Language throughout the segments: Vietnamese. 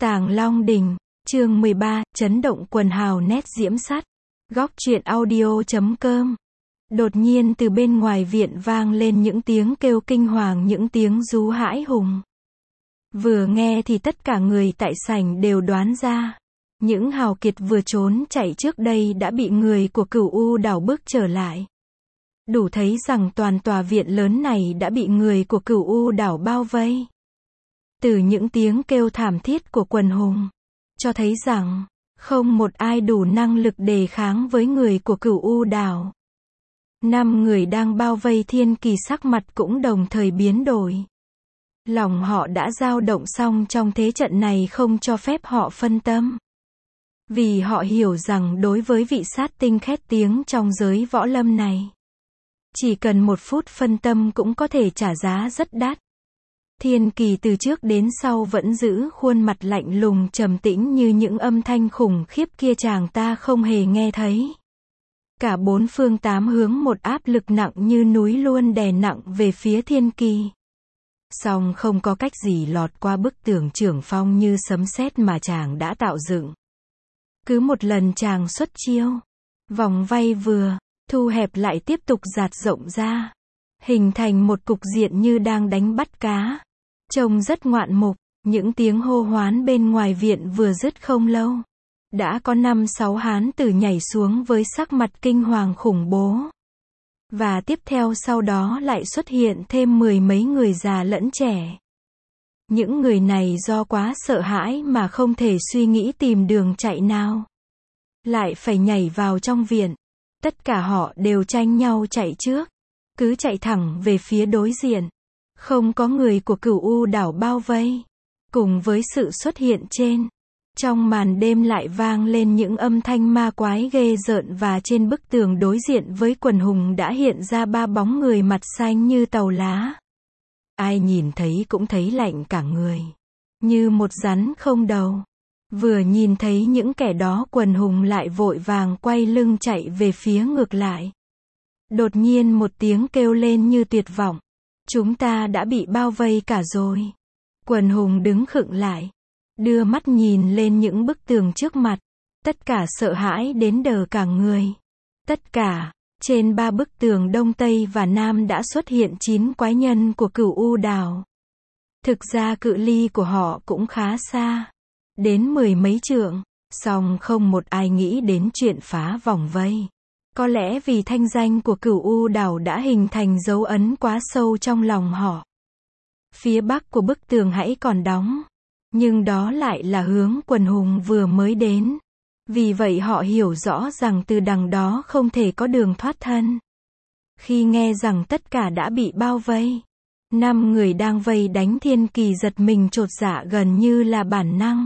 Tàng Long Đỉnh, chương 13, chấn động quần hào nét diễm sắt. Góc truyện audio.com. Đột nhiên từ bên ngoài viện vang lên những tiếng kêu kinh hoàng, những tiếng rú hãi hùng. Vừa nghe thì tất cả người tại sảnh đều đoán ra. Những hào kiệt vừa trốn chạy trước đây đã bị người của Cửu U đảo bức trở lại. Đủ thấy rằng toàn tòa viện lớn này đã bị người của Cửu U đảo bao vây. Từ những tiếng kêu thảm thiết của quần hùng, cho thấy rằng, không một ai đủ năng lực đề kháng với người của Cửu U đảo. 5 người đang bao vây Thiên Kỳ sắc mặt cũng đồng thời biến đổi. Lòng họ đã dao động xong trong thế trận này không cho phép họ phân tâm. Vì họ hiểu rằng đối với vị sát tinh khét tiếng trong giới võ lâm này, chỉ cần 1 phút phân tâm cũng có thể trả giá rất đắt. Thiên Kỳ từ trước đến sau vẫn giữ khuôn mặt lạnh lùng trầm tĩnh như những âm thanh khủng khiếp kia chàng ta không hề nghe thấy. Cả 4 phương 8 hướng một áp lực nặng như núi luôn đè nặng về phía Thiên Kỳ. Song không có cách gì lọt qua bức tường trưởng phong như sấm sét mà chàng đã tạo dựng. Cứ một lần chàng xuất chiêu, vòng vây vừa thu hẹp lại tiếp tục dạt rộng ra, hình thành một cục diện như đang đánh bắt cá. Trông rất ngoạn mục. Những tiếng hô hoán bên ngoài viện vừa dứt không lâu, đã có 5-6 hán tử nhảy xuống với sắc mặt kinh hoàng khủng bố. Và tiếp theo sau đó lại xuất hiện thêm 10 mấy người già lẫn trẻ. Những người này do quá sợ hãi mà không thể suy nghĩ tìm đường chạy nào, lại phải nhảy vào trong viện. Tất cả họ đều tranh nhau chạy trước, cứ chạy thẳng về phía đối diện. Không có người của Cửu U đảo bao vây. Cùng với sự xuất hiện trên, trong màn đêm lại vang lên những âm thanh ma quái ghê rợn, và trên bức tường đối diện với quần hùng đã hiện ra 3 bóng người mặt xanh như tàu lá. Ai nhìn thấy cũng thấy lạnh cả người, như một rắn không đầu. Vừa nhìn thấy những kẻ đó, quần hùng lại vội vàng quay lưng chạy về phía ngược lại. Đột nhiên một tiếng kêu lên như tuyệt vọng. Chúng ta đã bị bao vây cả rồi. Quần hùng đứng khựng lại, đưa mắt nhìn lên những bức tường trước mặt. Tất cả sợ hãi đến đờ cả người. Tất cả, trên 3 bức tường Đông Tây và Nam đã xuất hiện 9 quái nhân của Cửu U đảo. Thực ra cự ly của họ cũng khá xa, đến 10 mấy trượng, song không một ai nghĩ đến chuyện phá vòng vây. Có lẽ vì thanh danh của Cửu U đảo đã hình thành dấu ấn quá sâu trong lòng họ. Phía bắc của bức tường hãy còn đóng, nhưng đó lại là hướng quần hùng vừa mới đến. Vì vậy họ hiểu rõ rằng từ đằng đó không thể có đường thoát thân. Khi nghe rằng tất cả đã bị bao vây, 5 người đang vây đánh Thiên Kỳ giật mình chột dạ gần như là bản năng.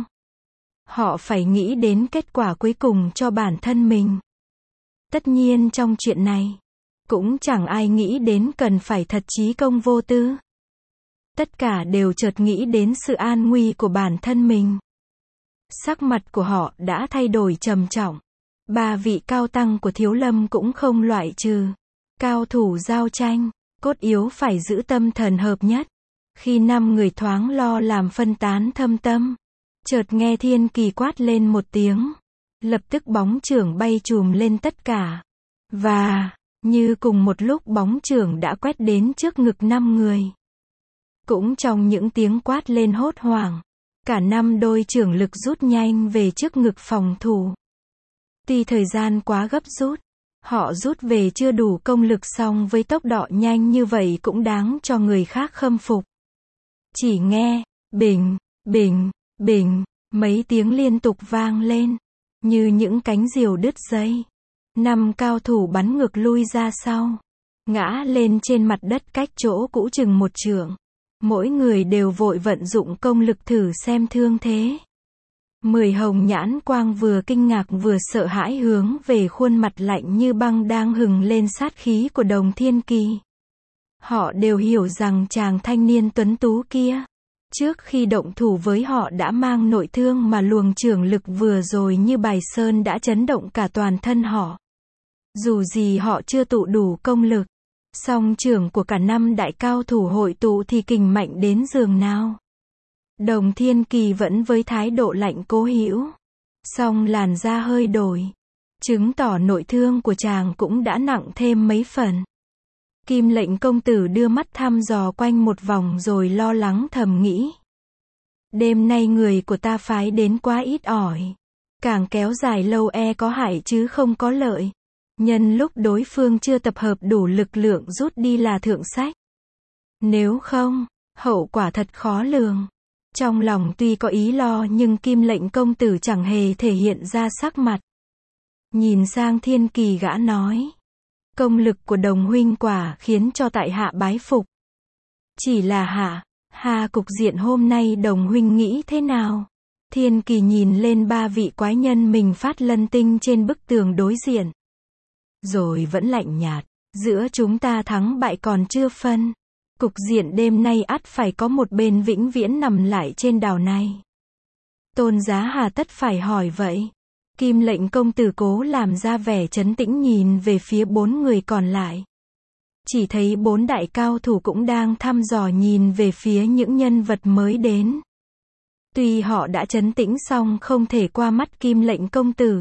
Họ phải nghĩ đến kết quả cuối cùng cho bản thân mình. Tất nhiên trong chuyện này, cũng chẳng ai nghĩ đến cần phải thật chí công vô tư. Tất cả đều chợt nghĩ đến sự an nguy của bản thân mình. Sắc mặt của họ đã thay đổi trầm trọng. 3 vị cao tăng của Thiếu Lâm cũng không loại trừ. Cao thủ giao tranh, cốt yếu phải giữ tâm thần hợp nhất. Khi 5 người thoáng lo làm phân tán thâm tâm, chợt nghe Thiên Kỳ quát lên một tiếng. Lập tức bóng chưởng bay trùm lên tất cả. Và, như cùng một lúc bóng chưởng đã quét đến trước ngực 5 người. Cũng trong những tiếng quát lên hốt hoảng, cả 5 đôi chưởng lực rút nhanh về trước ngực phòng thủ. Tuy thời gian quá gấp rút, họ rút về chưa đủ công lực, song với tốc độ nhanh như vậy cũng đáng cho người khác khâm phục. Chỉ nghe, bình, bình, bình, mấy tiếng liên tục vang lên, như những cánh diều đứt dây. 5 cao thủ bắn ngược lui ra sau, ngã lên trên mặt đất cách chỗ cũ chừng 1 trượng. Mỗi người đều vội vận dụng công lực thử xem thương thế. 10 hồng nhãn quang vừa kinh ngạc vừa sợ hãi hướng về khuôn mặt lạnh như băng đang hừng lên sát khí của Đồng Thiên Kỳ. Họ đều hiểu rằng chàng thanh niên tuấn tú kia, trước khi động thủ với họ đã mang nội thương, mà luồng chưởng lực vừa rồi như bài sơn đã chấn động cả toàn thân họ. Dù gì họ chưa tụ đủ công lực, song chưởng của cả 5 đại cao thủ hội tụ thì kình mạnh đến giường nào. Đồng Thiên Kỳ vẫn với thái độ lạnh cố hữu. Song làn da hơi đổi. Chứng tỏ nội thương của chàng cũng đã nặng thêm mấy phần. Kim Lệnh công tử đưa mắt thăm dò quanh một vòng rồi lo lắng thầm nghĩ. Đêm nay người của ta phái đến quá ít ỏi. Càng kéo dài lâu có hại chứ không có lợi. Nhân lúc đối phương chưa tập hợp đủ lực lượng rút đi là thượng sách. Nếu không, hậu quả thật khó lường. Trong lòng tuy có ý lo nhưng Kim Lệnh công tử chẳng hề thể hiện ra sắc mặt. Nhìn sang Thiên Kỳ gã nói. Công lực của Đồng huynh quả khiến cho tại hạ bái phục. Chỉ là Hà cục diện hôm nay Đồng huynh nghĩ thế nào? Thiên Kỳ nhìn lên ba vị quái nhân mình phát lân tinh trên bức tường đối diện. Rồi vẫn lạnh nhạt. Giữa chúng ta thắng bại còn chưa phân. Cục diện đêm nay ắt phải có một bên vĩnh viễn nằm lại trên đảo này. Tôn giá hà tất phải hỏi vậy? Kim Lệnh công tử cố làm ra vẻ trấn tĩnh nhìn về phía bốn người còn lại. Chỉ thấy bốn đại cao thủ cũng đang thăm dò nhìn về phía những nhân vật mới đến. Tuy họ đã trấn tĩnh song không thể qua mắt Kim Lệnh công tử.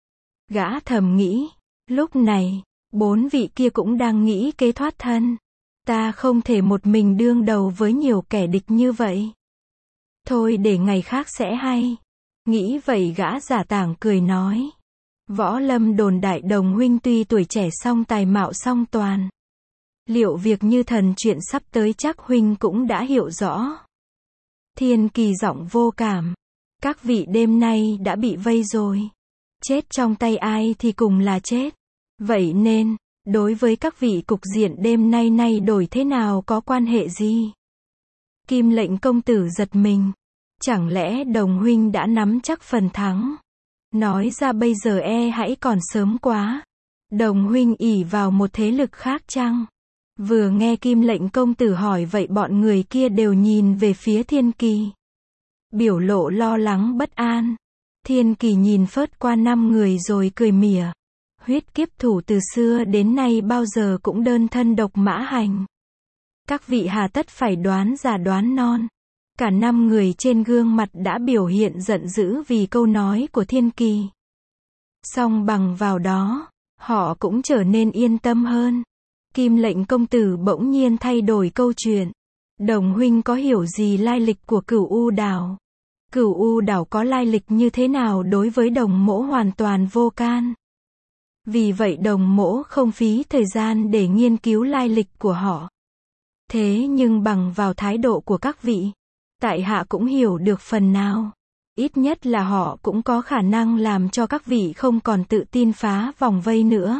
Gã thầm nghĩ, lúc này, bốn vị kia cũng đang nghĩ kế thoát thân. Ta không thể một mình đương đầu với nhiều kẻ địch như vậy. Thôi để ngày khác sẽ hay. Nghĩ vậy gã giả tảng cười nói. Võ lâm đồn đại Đồng huynh tuy tuổi trẻ song tài mạo song toàn. Liệu việc như thần chuyện sắp tới chắc huynh cũng đã hiểu rõ. Thiên Kỳ giọng vô cảm. Các vị đêm nay đã bị vây rồi. Chết trong tay ai thì cùng là chết. Vậy nên, đối với các vị cục diện đêm nay đổi thế nào có quan hệ gì? Kim Lệnh công tử giật mình. Chẳng lẽ Đồng huynh đã nắm chắc phần thắng? Nói ra bây giờ hãy còn sớm quá. Đồng huynh ỷ vào một thế lực khác chăng? Vừa nghe Kim Lệnh công tử hỏi vậy bọn người kia đều nhìn về phía Thiên Kỳ. Biểu lộ lo lắng bất an. Thiên Kỳ nhìn phớt qua 5 người rồi cười mỉa. Huyết kiếp thủ từ xưa đến nay bao giờ cũng đơn thân độc mã hành. Các vị hà tất phải đoán già đoán non. Cả 5 người trên gương mặt đã biểu hiện giận dữ vì câu nói của Thiên Kỳ. Song bằng vào đó, họ cũng trở nên yên tâm hơn. Kim Lệnh công tử bỗng nhiên thay đổi câu chuyện. Đồng huynh có hiểu gì lai lịch của Cửu U đảo? Cửu U đảo có lai lịch như thế nào đối với Đồng mỗ hoàn toàn vô can. Vì vậy Đồng mỗ không phí thời gian để nghiên cứu lai lịch của họ. Thế nhưng bằng vào thái độ của các vị, tại hạ cũng hiểu được phần nào. Ít nhất là họ cũng có khả năng làm cho các vị không còn tự tin phá vòng vây nữa.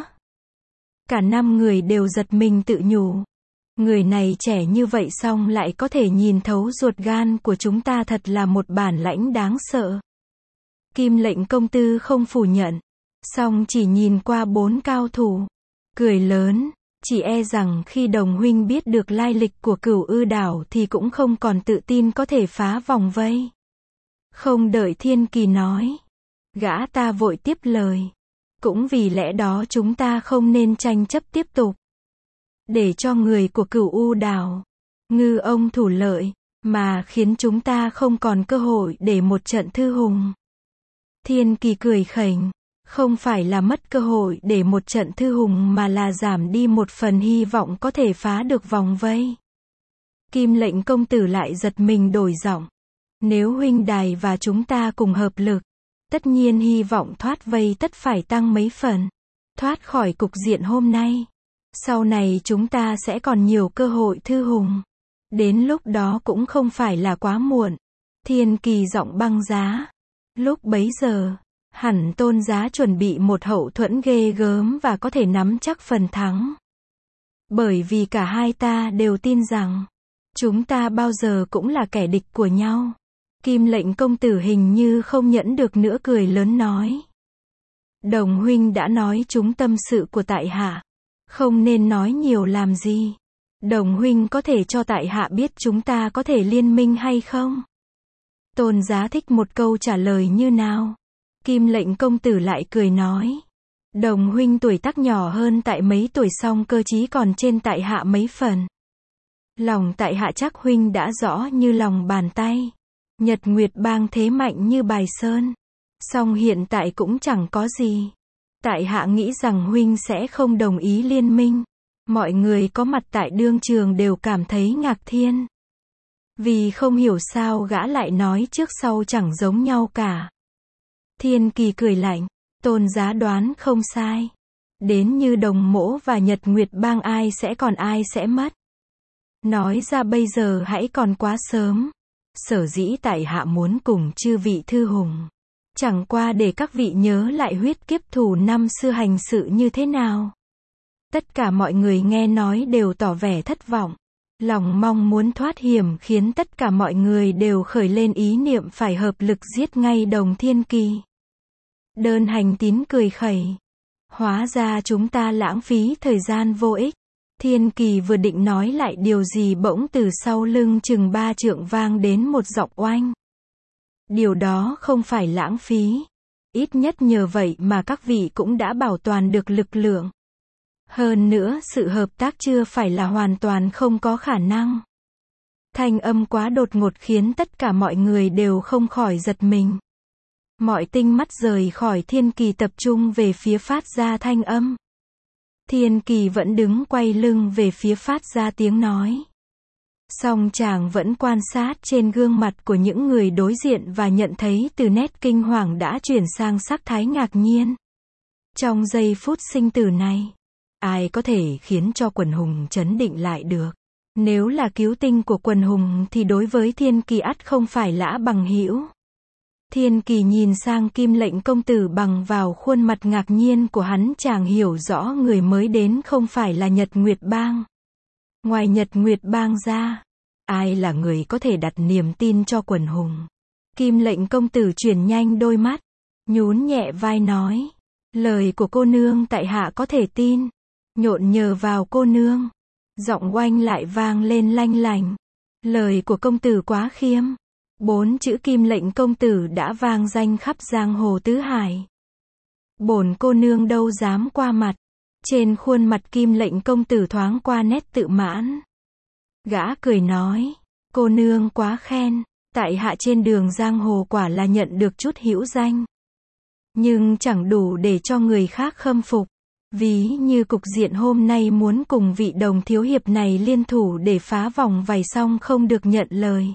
Cả 5 người đều giật mình tự nhủ. Người này trẻ như vậy song lại có thể nhìn thấu ruột gan của chúng ta thật là một bản lãnh đáng sợ. Kim Lệnh công tử không phủ nhận. Song chỉ nhìn qua 4 cao thủ. Cười lớn. Chỉ rằng khi Đồng huynh biết được lai lịch của Cửu U đảo thì cũng không còn tự tin có thể phá vòng vây. Không đợi Thiên Kỳ nói. Gã ta vội tiếp lời. Cũng vì lẽ đó chúng ta không nên tranh chấp tiếp tục. Để cho người của Cửu U đảo, ngư ông thủ lợi, mà khiến chúng ta không còn cơ hội để một trận thư hùng. Thiên Kỳ cười khẩy. Không phải là mất cơ hội để một trận thư hùng mà là giảm đi một phần hy vọng có thể phá được vòng vây. Kim Lệnh công tử lại giật mình đổi giọng. Nếu huynh đài và chúng ta cùng hợp lực, tất nhiên hy vọng thoát vây tất phải tăng mấy phần. Thoát khỏi cục diện hôm nay. Sau này chúng ta sẽ còn nhiều cơ hội thư hùng. Đến lúc đó cũng không phải là quá muộn. Thiên Kỳ giọng băng giá. Lúc bấy giờ, hẳn Tôn giá chuẩn bị một hậu thuẫn ghê gớm và có thể nắm chắc phần thắng. Bởi vì cả hai ta đều tin rằng, chúng ta bao giờ cũng là kẻ địch của nhau. Kim Lệnh công tử hình như không nhẫn được nữa cười lớn nói. Đồng huynh đã nói chúng tâm sự của tại hạ. Không nên nói nhiều làm gì. Đồng huynh có thể cho tại hạ biết chúng ta có thể liên minh hay không? Tôn giá thích một câu trả lời như nào? Kim Lệnh công tử lại cười nói. Đồng huynh tuổi tác nhỏ hơn tại mấy tuổi song cơ trí còn trên tại hạ mấy phần. Lòng tại hạ chắc huynh đã rõ như lòng bàn tay. Nhật Nguyệt Bang thế mạnh như bài sơn. Song hiện tại cũng chẳng có gì. Tại hạ nghĩ rằng huynh sẽ không đồng ý liên minh. Mọi người có mặt tại đương trường đều cảm thấy ngạc nhiên. Vì không hiểu sao gã lại nói trước sau chẳng giống nhau cả. Thiên Kỳ cười lạnh, Tôn giá đoán không sai. Đến như Đồng Mỗ và Nhật Nguyệt Bang ai sẽ còn ai sẽ mất. Nói ra bây giờ hãy còn quá sớm. Sở dĩ tại hạ muốn cùng chư vị thư hùng. Chẳng qua để các vị nhớ lại huyết kiếp thù năm xưa hành sự như thế nào. Tất cả mọi người nghe nói đều tỏ vẻ thất vọng. Lòng mong muốn thoát hiểm khiến tất cả mọi người đều khởi lên ý niệm phải hợp lực giết ngay Đồng Thiên Kỳ. Đơn Hành Tín cười khẩy. Hóa ra chúng ta lãng phí thời gian vô ích. Thiên Kỳ vừa định nói lại điều gì bỗng từ sau lưng chừng 3 trượng vang đến một giọng oanh. Điều đó không phải lãng phí. Ít nhất nhờ vậy mà các vị cũng đã bảo toàn được lực lượng. Hơn nữa sự hợp tác chưa phải là hoàn toàn không có khả năng. Thanh âm quá đột ngột khiến tất cả mọi người đều không khỏi giật mình. Mọi tinh mắt rời khỏi Thiên Kỳ tập trung về phía phát ra thanh âm. Thiên Kỳ vẫn đứng quay lưng về phía phát ra tiếng nói. Song chàng vẫn quan sát trên gương mặt của những người đối diện và nhận thấy từ nét kinh hoàng đã chuyển sang sắc thái ngạc nhiên. Trong giây phút sinh tử này, ai có thể khiến cho quần hùng trấn định lại được? Nếu là cứu tinh của quần hùng thì đối với Thiên Kỳ ắt không phải lã bằng hữu. Thiên Kỳ nhìn sang Kim Lệnh công tử bằng vào khuôn mặt ngạc nhiên của hắn, chàng hiểu rõ người mới đến không phải là Nhật Nguyệt Bang. Ngoài Nhật Nguyệt Bang ra, ai là người có thể đặt niềm tin cho quần hùng? Kim Lệnh công tử chuyển nhanh đôi mắt, nhún nhẹ vai nói, lời của cô nương tại hạ có thể tin. Nhộn nhờ vào cô nương. Giọng oanh lại vang lên lanh lành. Lời của công tử quá khiêm. 4 chữ Kim Lệnh công tử đã vang danh khắp giang hồ tứ hải. Bổn cô nương đâu dám qua mặt. Trên khuôn mặt Kim Lệnh công tử thoáng qua nét tự mãn. Gã cười nói, cô nương quá khen, tại hạ trên đường giang hồ quả là nhận được chút hữu danh. Nhưng chẳng đủ để cho người khác khâm phục. Ví như cục diện hôm nay muốn cùng vị Đồng thiếu hiệp này liên thủ để phá vòng vây xong không được nhận lời.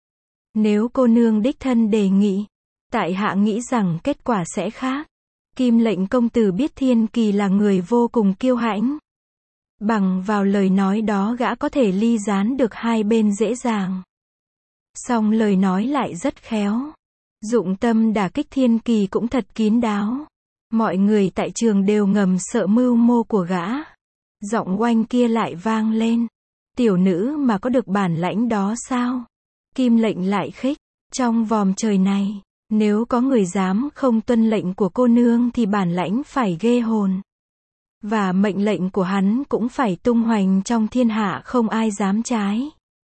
Nếu cô nương đích thân đề nghị, tại hạ nghĩ rằng kết quả sẽ khác. Kim Lệnh công tử biết Thiên Kỳ là người vô cùng kiêu hãnh. Bằng vào lời nói đó gã có thể ly gián được hai bên dễ dàng. Song lời nói lại rất khéo. Dụng tâm đả kích Thiên Kỳ cũng thật kín đáo. Mọi người tại trường đều ngầm sợ mưu mô của gã. Giọng oanh kia lại vang lên. Tiểu nữ mà có được bản lãnh đó sao? Kim Lệnh lại khích. Trong vòm trời này, nếu có người dám không tuân lệnh của cô nương thì bản lãnh phải ghê hồn. Và mệnh lệnh của hắn cũng phải tung hoành trong thiên hạ không ai dám trái.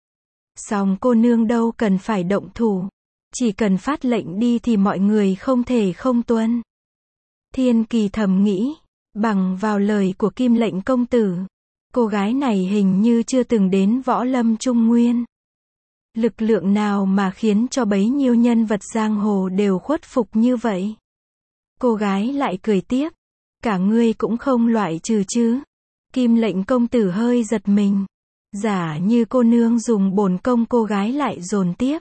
Song cô nương đâu cần phải động thủ. Chỉ cần phát lệnh đi thì mọi người không thể không tuân. Thiên Kỳ thầm nghĩ, bằng vào lời của Kim Lệnh công tử, cô gái này hình như chưa từng đến võ lâm Trung Nguyên. Lực lượng nào mà khiến cho bấy nhiêu nhân vật giang hồ đều khuất phục như vậy? Cô gái lại cười tiếp, cả ngươi cũng không loại trừ chứ? Kim Lệnh công tử hơi giật mình. Giả như cô nương dùng bổn công, cô gái lại dồn tiếp.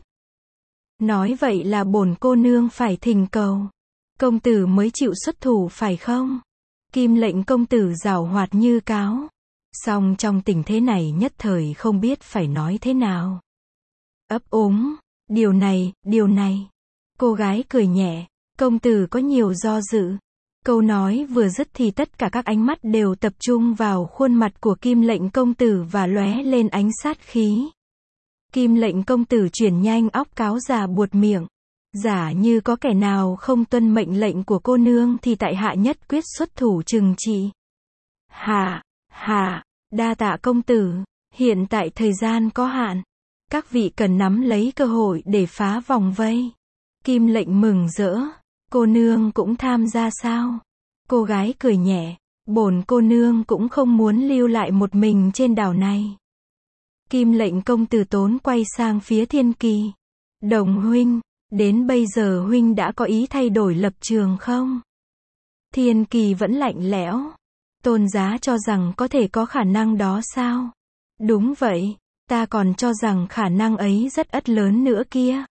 Nói vậy là bổn cô nương phải thỉnh cầu. Công tử mới chịu xuất thủ phải không? Kim Lệnh công tử giảo hoạt như cáo. Song trong tình thế này nhất thời không biết phải nói thế nào. Ấp úng, điều này. Cô gái cười nhẹ, công tử có nhiều do dự. Câu nói vừa dứt thì tất cả các ánh mắt đều tập trung vào khuôn mặt của Kim Lệnh công tử và lóe lên ánh sát khí. Kim Lệnh công tử chuyển nhanh óc cáo già buột miệng. Giả như có kẻ nào không tuân mệnh lệnh của cô nương thì tại hạ nhất quyết xuất thủ trừng trị. Hạ, đa tạ công tử, hiện tại thời gian có hạn. Các vị cần nắm lấy cơ hội để phá vòng vây. Kim Lệnh mừng rỡ, cô nương cũng tham gia sao? Cô gái cười nhẹ, bổn cô nương cũng không muốn lưu lại một mình trên đảo này. Kim Lệnh công tử tốn quay sang phía Thiên Kỳ. Đồng huynh, đến bây giờ huynh đã có ý thay đổi lập trường không? Thiên Kỳ vẫn lạnh lẽo. Tôn Giá cho rằng có thể có khả năng đó sao? Đúng vậy, ta còn cho rằng khả năng ấy rất ắt lớn nữa kia.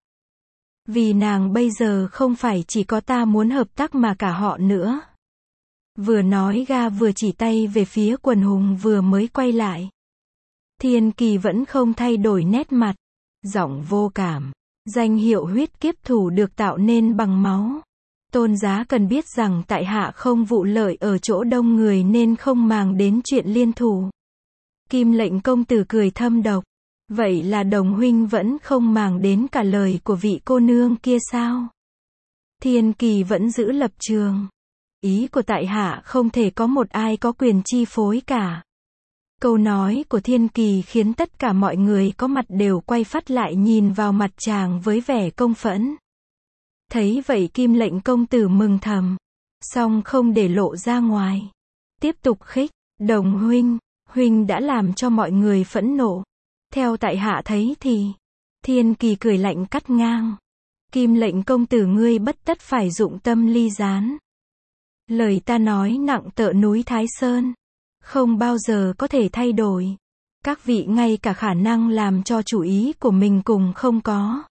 Vì nàng bây giờ không phải chỉ có ta muốn hợp tác mà cả họ nữa. Vừa nói ga vừa chỉ tay về phía Quần Hùng vừa mới quay lại. Thiên Kỳ vẫn không thay đổi nét mặt. Giọng vô cảm. Danh hiệu huyết kiếp thủ được tạo nên bằng máu. Tôn Giá cần biết rằng tại hạ không vụ lợi ở chỗ đông người nên không màng đến chuyện liên thủ. Kim Lệnh công tử cười thâm độc. Vậy là Đồng huynh vẫn không màng đến cả lời của vị cô nương kia sao? Thiên Kỳ vẫn giữ lập trường. Ý của tại hạ không thể có một ai có quyền chi phối cả. Câu nói của Thiên Kỳ khiến tất cả mọi người có mặt đều quay phắt lại nhìn vào mặt chàng với vẻ công phẫn. Thấy vậy Kim Lệnh công tử mừng thầm, song không để lộ ra ngoài. Tiếp tục khích, Đồng huynh, huynh đã làm cho mọi người phẫn nộ. Theo tại hạ thấy thì, Thiên Kỳ cười lạnh cắt ngang. Kim Lệnh công tử ngươi bất tất phải dụng tâm ly gián. Lời ta nói nặng tựa núi Thái Sơn, không bao giờ có thể thay đổi. Các vị ngay cả khả năng làm cho chủ ý của mình cùng không có.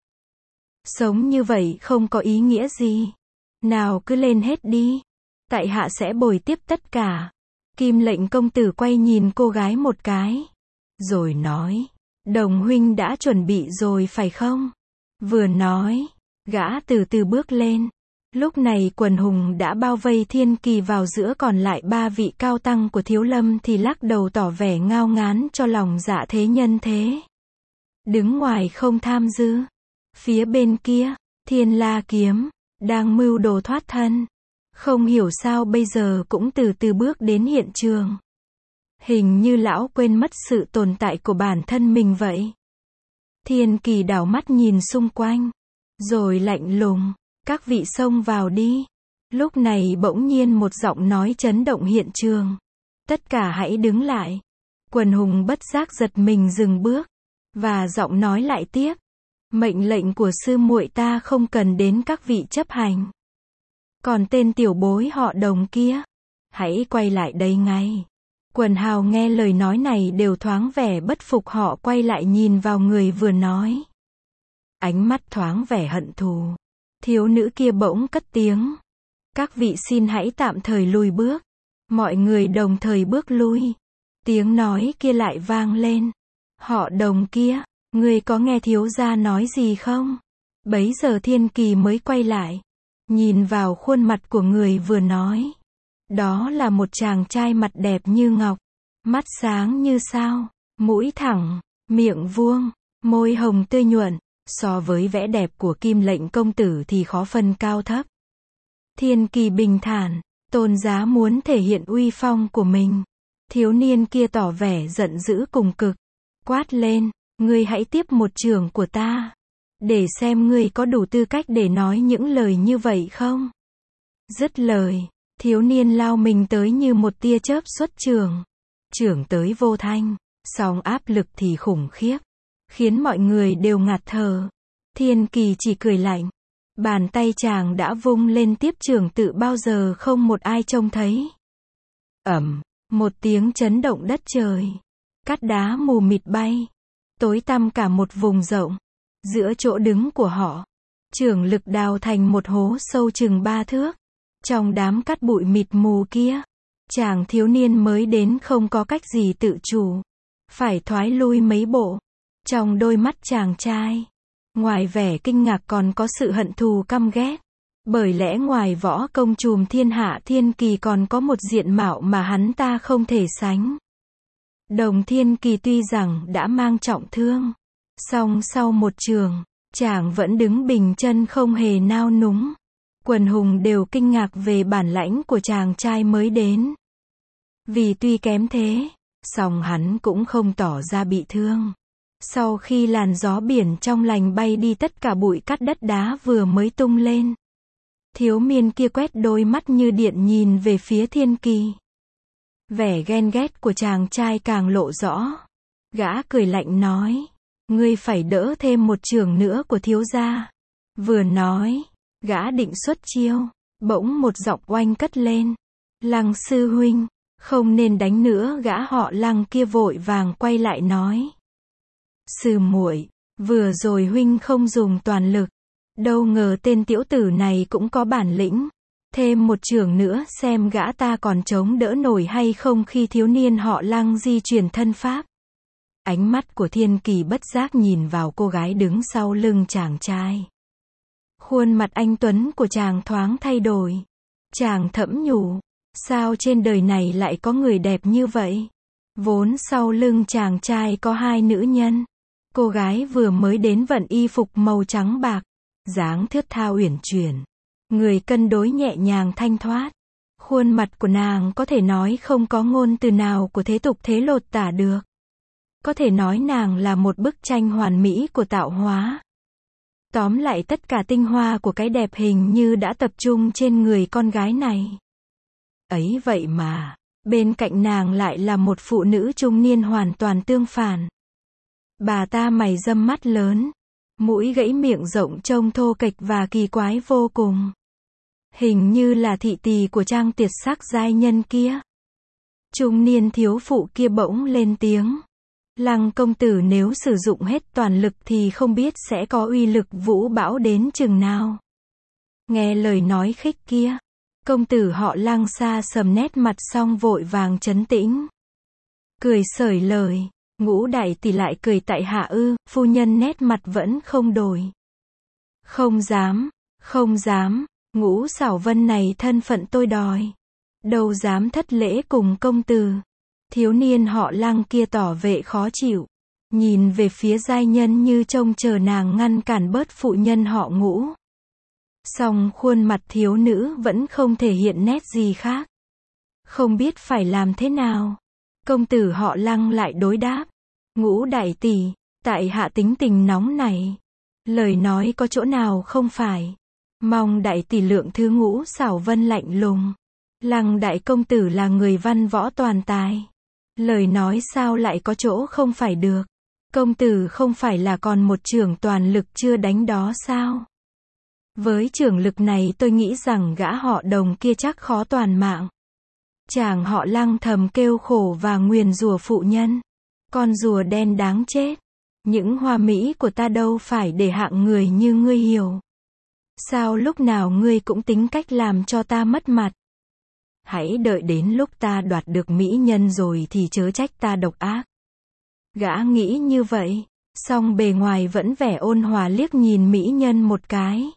Sống như vậy không có ý nghĩa gì. Nào cứ lên hết đi. Tại hạ sẽ bồi tiếp tất cả. Kim Lệnh công tử quay nhìn cô gái một cái. Rồi nói, Đồng huynh đã chuẩn bị rồi phải không? Vừa nói, gã từ từ bước lên. Lúc này Quần Hùng đã bao vây Thiên Kỳ vào giữa, còn lại ba vị cao tăng của Thiếu Lâm thì lắc đầu tỏ vẻ ngao ngán cho lòng dạ thế nhân thế. Đứng ngoài không tham dự. Phía bên kia, Thiên La Kiếm, đang mưu đồ thoát thân. Không hiểu sao bây giờ cũng từ từ bước đến hiện trường. Hình như lão quên mất sự tồn tại của bản thân mình vậy. Thiên Kỳ đảo mắt nhìn xung quanh. Rồi lạnh lùng, các vị xông vào đi. Lúc này bỗng nhiên một giọng nói chấn động hiện trường. Tất cả hãy đứng lại. Quần Hùng bất giác giật mình dừng bước. Và giọng nói lại tiếp. Mệnh lệnh của sư muội ta không cần đến các vị chấp hành. Còn tên tiểu bối họ Đồng kia, hãy quay lại đây ngay. Quần hào nghe lời nói này đều thoáng vẻ bất phục, họ quay lại nhìn vào người vừa nói. Ánh mắt thoáng vẻ hận thù. Thiếu nữ kia bỗng cất tiếng. Các vị xin hãy tạm thời lùi bước. Mọi người đồng thời bước lui. Tiếng nói kia lại vang lên. Họ Đồng kia, ngươi có nghe thiếu gia nói gì không? Bấy giờ Thiên Kỳ mới quay lại. Nhìn vào khuôn mặt của người vừa nói. Đó là một chàng trai mặt đẹp như ngọc. Mắt sáng như sao. Mũi thẳng, miệng vuông, môi hồng tươi nhuận. So với vẻ đẹp của Kim Lệnh công tử thì khó phân cao thấp. Thiên Kỳ bình thản. Tôn Giá muốn thể hiện uy phong của mình. Thiếu niên kia tỏ vẻ giận dữ cùng cực. Quát lên, ngươi hãy tiếp một chưởng của ta. Để xem ngươi có đủ tư cách để nói những lời như vậy không? Dứt lời, thiếu niên lao mình tới như một tia chớp xuất chưởng. Chưởng tới vô thanh, song áp lực thì khủng khiếp, khiến mọi người đều ngạt thở. Thiên Kỳ chỉ cười lạnh. Bàn tay chàng đã vung lên tiếp chưởng tự bao giờ không một ai trông thấy. Ầm, một tiếng chấn động đất trời. Cát đá mù mịt bay. Tối tăm cả một vùng rộng. Giữa chỗ đứng của họ, chưởng lực đào thành một hố sâu chừng 3 thước. Trong đám cát bụi mịt mù kia, chàng thiếu niên mới đến không có cách gì tự chủ. Phải thoái lui mấy bộ. Trong đôi mắt chàng trai, ngoài vẻ kinh ngạc còn có sự hận thù căm ghét. Bởi lẽ ngoài võ công trùm thiên hạ, Thiên Kỳ còn có một diện mạo mà hắn ta không thể sánh. Đồng Thiên Kỳ tuy rằng đã mang trọng thương, song sau một chưởng, chàng vẫn đứng bình chân không hề nao núng. Quần hùng đều kinh ngạc về bản lãnh của chàng trai mới đến. Vì tuy kém thế, song hắn cũng không tỏ ra bị thương. Sau khi làn gió biển trong lành bay đi tất cả bụi cát đất đá vừa mới tung lên. Thiếu niên kia quét đôi mắt như điện nhìn về phía Thiên Kỳ. Vẻ ghen ghét của chàng trai càng lộ rõ. Gã cười lạnh nói. ngươi phải đỡ thêm một chưởng nữa của thiếu gia. Vừa nói, gã định xuất chiêu, bỗng một giọng oanh cất lên. Lăng sư huynh, không nên đánh nữa. Gã họ Lăng kia vội vàng quay lại nói. Sư muội, vừa rồi huynh không dùng toàn lực, đâu ngờ tên tiểu tử này cũng có bản lĩnh. Thêm một chưởng nữa xem gã ta còn chống đỡ nổi hay không. Khi thiếu niên họ Lăng di chuyển thân pháp, ánh mắt của Thiên Kỳ bất giác nhìn vào cô gái đứng sau lưng chàng trai. Khuôn mặt anh tuấn của chàng thoáng thay đổi. Chàng thẫm nhủ, sao trên đời này lại có người đẹp như vậy? Vốn sau lưng chàng trai có hai nữ nhân. Cô gái vừa mới đến vận y phục màu trắng bạc, dáng thướt tha uyển chuyển, người cân đối nhẹ nhàng thanh thoát. Khuôn mặt của nàng có thể nói không có ngôn từ nào của thế tục thế lột tả được. Có thể nói nàng là một bức tranh hoàn mỹ của tạo hóa. Tóm lại tất cả tinh hoa của cái đẹp hình như đã tập trung trên người con gái này. Ấy vậy mà, bên cạnh nàng lại là một phụ nữ trung niên hoàn toàn tương phản. Bà ta mày râm mắt lớn, mũi gãy miệng rộng trông thô kệch và kỳ quái vô cùng. Hình như là thị tỳ của trang tiệt sắc giai nhân kia. Trung niên thiếu phụ kia bỗng lên tiếng. Lăng công tử nếu sử dụng hết toàn lực thì không biết sẽ có uy lực vũ bão đến chừng nào. Nghe lời nói khích kia, công tử họ Lăng xa sầm nét mặt xong vội vàng trấn tĩnh. Cười xởi lời, Ngũ đại tỷ lại cười tại hạ ư? Phu nhân nét mặt vẫn không đổi. Không dám, không dám, Ngũ Xảo Vân này thân phận tôi đòi. Đâu dám thất lễ cùng công tử. Thiếu niên họ Lăng kia tỏ vẻ khó chịu, nhìn về phía giai nhân như trông chờ nàng ngăn cản bớt phụ nhân họ Ngũ. Song khuôn mặt thiếu nữ vẫn không thể hiện nét gì khác. Không biết phải làm thế nào. Công tử họ Lăng lại đối đáp. Ngũ đại tỷ, tại hạ tính tình nóng này. Lời nói có chỗ nào không phải. Mong đại tỷ lượng thứ. Ngũ Xảo Vân lạnh lùng. Lăng đại công tử là người văn võ toàn tài. Lời nói sao lại có chỗ không phải được. Công tử không phải là còn một chưởng toàn lực chưa đánh đó sao? Với chưởng lực này tôi nghĩ rằng gã họ Đồng kia chắc khó toàn mạng. Chàng họ Lăng thầm kêu khổ và nguyền rủa phụ nhân. Con rùa đen đáng chết. Những hoa mỹ của ta đâu phải để hạng người như ngươi hiểu. Sao lúc nào ngươi cũng tính cách làm cho ta mất mặt. Hãy đợi đến lúc ta đoạt được mỹ nhân rồi thì chớ trách ta độc ác. Gã nghĩ như vậy, song bề ngoài vẫn vẻ ôn hòa liếc nhìn mỹ nhân một cái.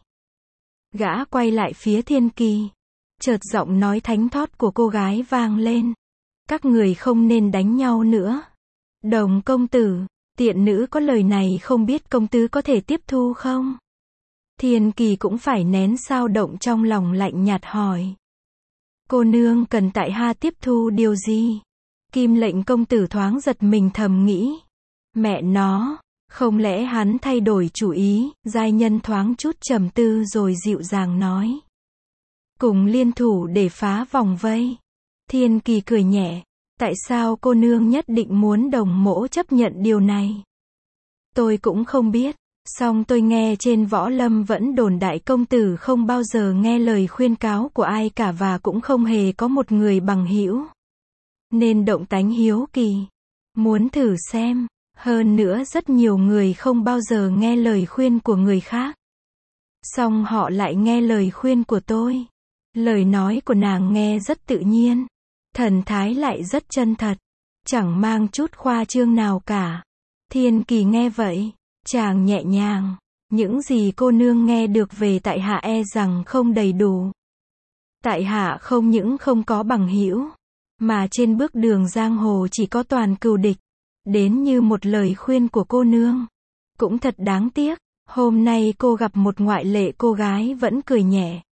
Gã quay lại phía Thiên Kỳ. Chợt giọng nói thánh thót của cô gái vang lên. Các người không nên đánh nhau nữa. Đồng công tử, tiện nữ có lời này không biết công tứ có thể tiếp thu không? Thiên Kỳ cũng phải nén dao động trong lòng lạnh nhạt hỏi. Cô nương cần tại hạ tiếp thu điều gì? Kim Lệnh công tử thoáng giật mình thầm nghĩ. Mẹ nó, không lẽ hắn thay đổi chủ ý? Giai nhân thoáng chút trầm tư rồi dịu dàng nói. Cùng liên thủ để phá vòng vây. Thiên Kỳ cười nhẹ. Tại sao cô nương nhất định muốn Đồng mỗ chấp nhận điều này? Tôi cũng không biết. Song tôi nghe trên võ lâm vẫn đồn đại công tử không bao giờ nghe lời khuyên cáo của ai cả và cũng không hề có một người bằng hữu. Nên động tánh hiếu kỳ. Muốn thử xem. Hơn nữa rất nhiều người không bao giờ nghe lời khuyên của người khác. Song họ lại nghe lời khuyên của tôi. Lời nói của nàng nghe rất tự nhiên. Thần thái lại rất chân thật. Chẳng mang chút khoa trương nào cả. Thiên Kỳ nghe vậy. Chàng nhẹ nhàng. Những gì cô nương nghe được về tại hạ e rằng không đầy đủ. Tại hạ không những không có bằng hữu, mà trên bước đường giang hồ chỉ có toàn cừu địch. Đến như một lời khuyên của cô nương. Cũng thật đáng tiếc. Hôm nay cô gặp một ngoại lệ. Cô gái vẫn cười nhẹ.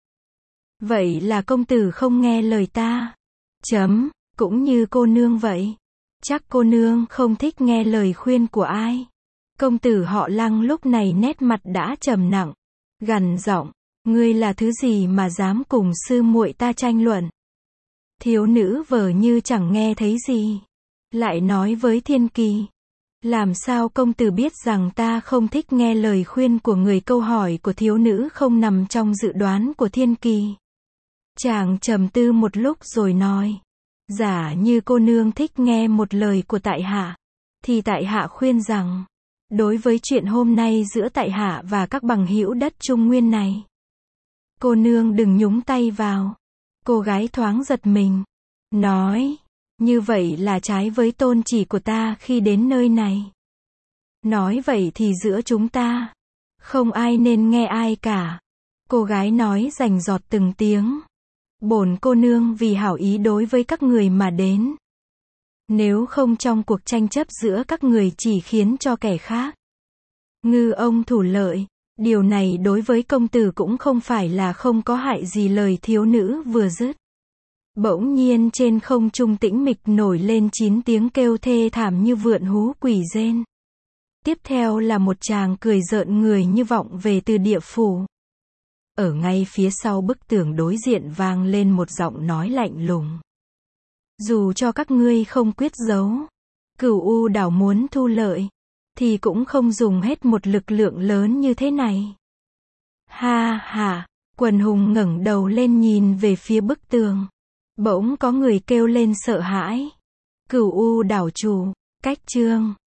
Vậy là công tử không nghe lời ta. Cũng như cô nương vậy. Chắc cô nương không thích nghe lời khuyên của ai. Công tử họ Lăng lúc này nét mặt đã trầm nặng. Gằn giọng. Ngươi là thứ gì mà dám cùng sư muội ta tranh luận? Thiếu nữ vờ như chẳng nghe thấy gì. Lại nói với Thiên Kỳ. Làm sao công tử biết rằng ta không thích nghe lời khuyên của người? Câu hỏi của thiếu nữ không nằm trong dự đoán của Thiên Kỳ. Chàng trầm tư một lúc rồi nói. Giả như cô nương thích nghe một lời của tại hạ, thì tại hạ khuyên rằng, đối với chuyện hôm nay giữa tại hạ và các bằng hữu đất Trung Nguyên này, cô nương đừng nhúng tay vào. Cô gái thoáng giật mình, nói, như vậy là trái với tôn chỉ của ta khi đến nơi này. Nói vậy thì giữa chúng ta, không ai nên nghe ai cả. Cô gái nói rành rọt từng tiếng. Bổn cô nương vì hảo ý đối với các người mà đến. Nếu không trong cuộc tranh chấp giữa các người chỉ khiến cho kẻ khác ngư ông thủ lợi. Điều này đối với công tử cũng không phải là không có hại gì. Lời thiếu nữ vừa dứt, bỗng nhiên trên không trung tĩnh mịch nổi lên 9 tiếng kêu thê thảm như vượn hú quỷ rên. Tiếp theo là một tràng cười rợn người như vọng về từ địa phủ. Ở ngay phía sau bức tường đối diện vang lên một giọng nói lạnh lùng. Dù cho các ngươi không quyết giấu, Cửu U đảo muốn thu lợi, thì cũng không dùng hết một lực lượng lớn như thế này. Ha ha, quần hùng ngẩng đầu lên nhìn về phía bức tường. Bỗng có người kêu lên sợ hãi. Cửu U đảo chủ, Cách Trương.